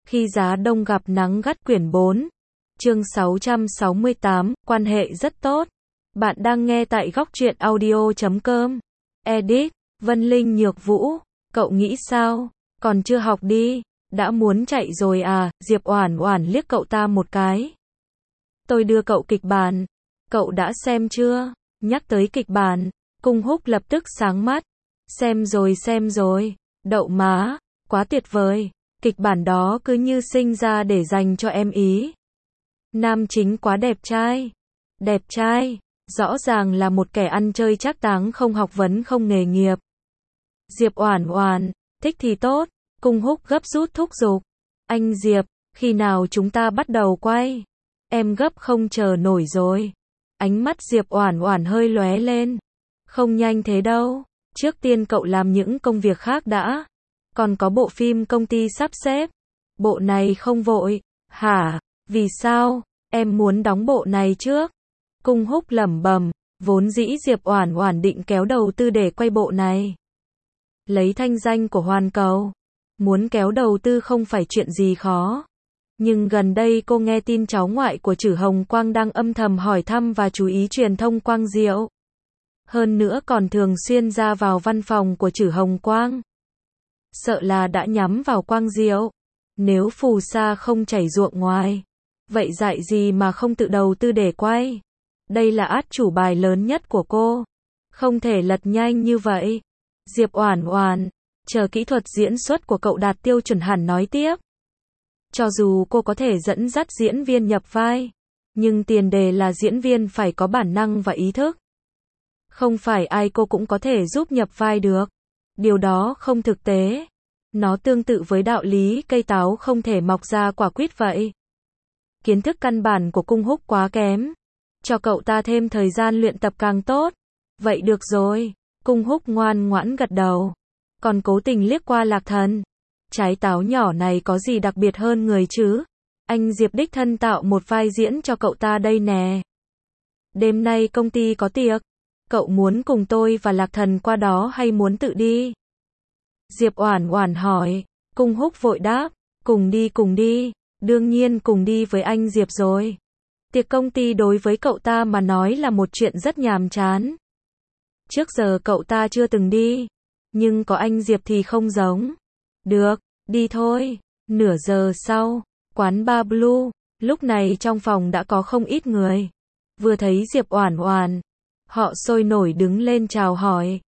Khi giá đông gặp nắng gắt quyển 4. Chương 668, quan hệ rất tốt. Bạn đang nghe tại góc truyện audio.com. Edit, Vân Linh Nhược Vũ. Cậu nghĩ sao? Còn chưa học đi, đã muốn chạy rồi à? Diệp Oản Oản liếc cậu ta một cái. Tôi đưa cậu kịch bản. Cậu đã xem chưa? Nhắc tới kịch bản, Cung Húc lập tức sáng mắt. Xem rồi. Đậu má, quá tuyệt vời. Kịch bản đó cứ như sinh ra để dành cho em ý. Nam chính quá đẹp trai. Đẹp trai, rõ ràng là một kẻ ăn chơi trác táng không học vấn không nghề nghiệp. Diệp Oản Oản, thích thì tốt. Cung Húc gấp rút thúc giục. Anh Diệp, khi nào chúng ta bắt đầu quay? Em gấp không chờ nổi rồi. Ánh mắt Diệp Oản Oản hơi lóe lên. Không nhanh thế đâu. Trước tiên cậu làm những công việc khác đã. Còn có bộ phim công ty sắp xếp. Bộ này không vội. Hả? Vì sao? Em muốn đóng bộ này trước. Cung Húc lẩm bẩm. Vốn dĩ Diệp Oản Oản định kéo đầu tư để quay bộ này. Lấy thanh danh của Hoàn Cầu. Muốn kéo đầu tư không phải chuyện gì khó. Nhưng gần đây cô nghe tin cháu ngoại của Trử Hồng Quang đang âm thầm hỏi thăm và chú ý truyền thông Quang Diệu. Hơn nữa còn thường xuyên ra vào văn phòng của Trử Hồng Quang. Sợ là đã nhắm vào Quang Diệu. Nếu phù sa không chảy ruộng ngoài, vậy dại gì mà không tự đầu tư để quay. Đây là át chủ bài lớn nhất của cô. Không thể lật nhanh như vậy. Diệp Oản Oản, chờ kỹ thuật diễn xuất của cậu đạt tiêu chuẩn hẳn nói tiếp. Cho dù cô có thể dẫn dắt diễn viên nhập vai, nhưng tiền đề là diễn viên phải có bản năng và ý thức. Không phải ai cô cũng có thể giúp nhập vai được. Điều đó không thực tế. Nó tương tự với đạo lý cây táo không thể mọc ra quả quýt vậy. Kiến thức căn bản của Cung Húc quá kém. Cho cậu ta thêm thời gian luyện tập càng tốt. Vậy được rồi. Cung Húc ngoan ngoãn gật đầu. Còn cố tình liếc qua Lạc Thần. Trái táo nhỏ này có gì đặc biệt hơn người chứ? Anh Diệp đích thân tạo một vai diễn cho cậu ta đây nè. Đêm nay công ty có tiệc. Cậu muốn cùng tôi và Lạc Thần qua đó hay muốn tự đi? Diệp Oản Oản hỏi. Cung Húc vội đáp. Cùng đi. Đương nhiên cùng đi với anh Diệp rồi. Tiệc công ty đối với cậu ta mà nói là một chuyện rất nhàm chán. Trước giờ cậu ta chưa từng đi. Nhưng có anh Diệp thì không giống. Được, đi thôi. Nửa giờ sau, quán Bar Blue. Lúc này trong phòng đã có không ít người. Vừa thấy Diệp Oản Oản, họ sôi nổi đứng lên chào hỏi.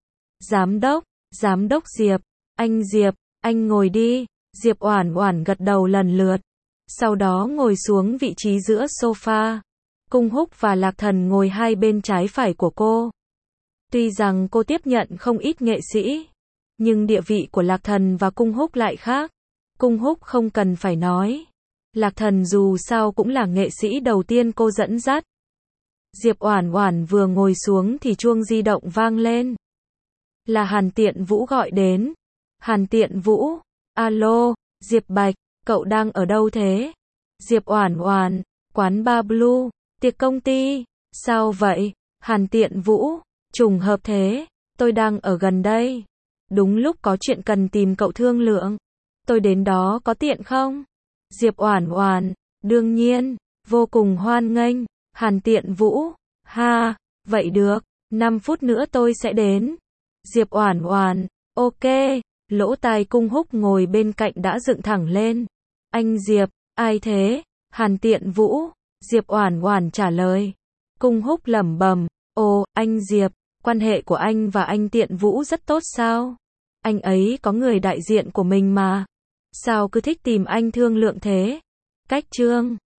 Giám đốc Diệp, anh Diệp, anh ngồi đi. Diệp Oản Oản gật đầu lần lượt. Sau đó ngồi xuống vị trí giữa sofa. Cung Húc và Lạc Thần ngồi hai bên trái phải của cô. Tuy rằng cô tiếp nhận không ít nghệ sĩ, nhưng địa vị của Lạc Thần và Cung Húc lại khác. Cung Húc không cần phải nói. Lạc Thần dù sao cũng là nghệ sĩ đầu tiên cô dẫn dắt. Diệp Oản Oản vừa ngồi xuống thì chuông di động vang lên. Là Hàn Tiện Vũ gọi đến. Hàn Tiện Vũ, alo, Diệp Bạch, cậu đang ở đâu thế? Diệp Oản Oản, quán Bar Blue, tiệc công ty. Sao vậy? Hàn Tiện Vũ, trùng hợp thế, tôi đang ở gần đây. Đúng lúc có chuyện cần tìm cậu thương lượng. Tôi đến đó có tiện không? Diệp Oản Oản, đương nhiên, vô cùng hoan nghênh. Hàn Tiện Vũ, ha, vậy được, 5 phút nữa tôi sẽ đến. Diệp Oản Oản, ok. Lỗ tai Cung Húc ngồi bên cạnh đã dựng thẳng lên. Anh Diệp, ai thế? Hàn Tiện Vũ. Diệp Oản Oản trả lời. Cung Húc lẩm bẩm, ồ, anh Diệp, quan hệ của anh và anh Tiện Vũ rất tốt sao? Anh ấy có người đại diện của mình mà. Sao cứ thích tìm anh thương lượng thế? Cách chương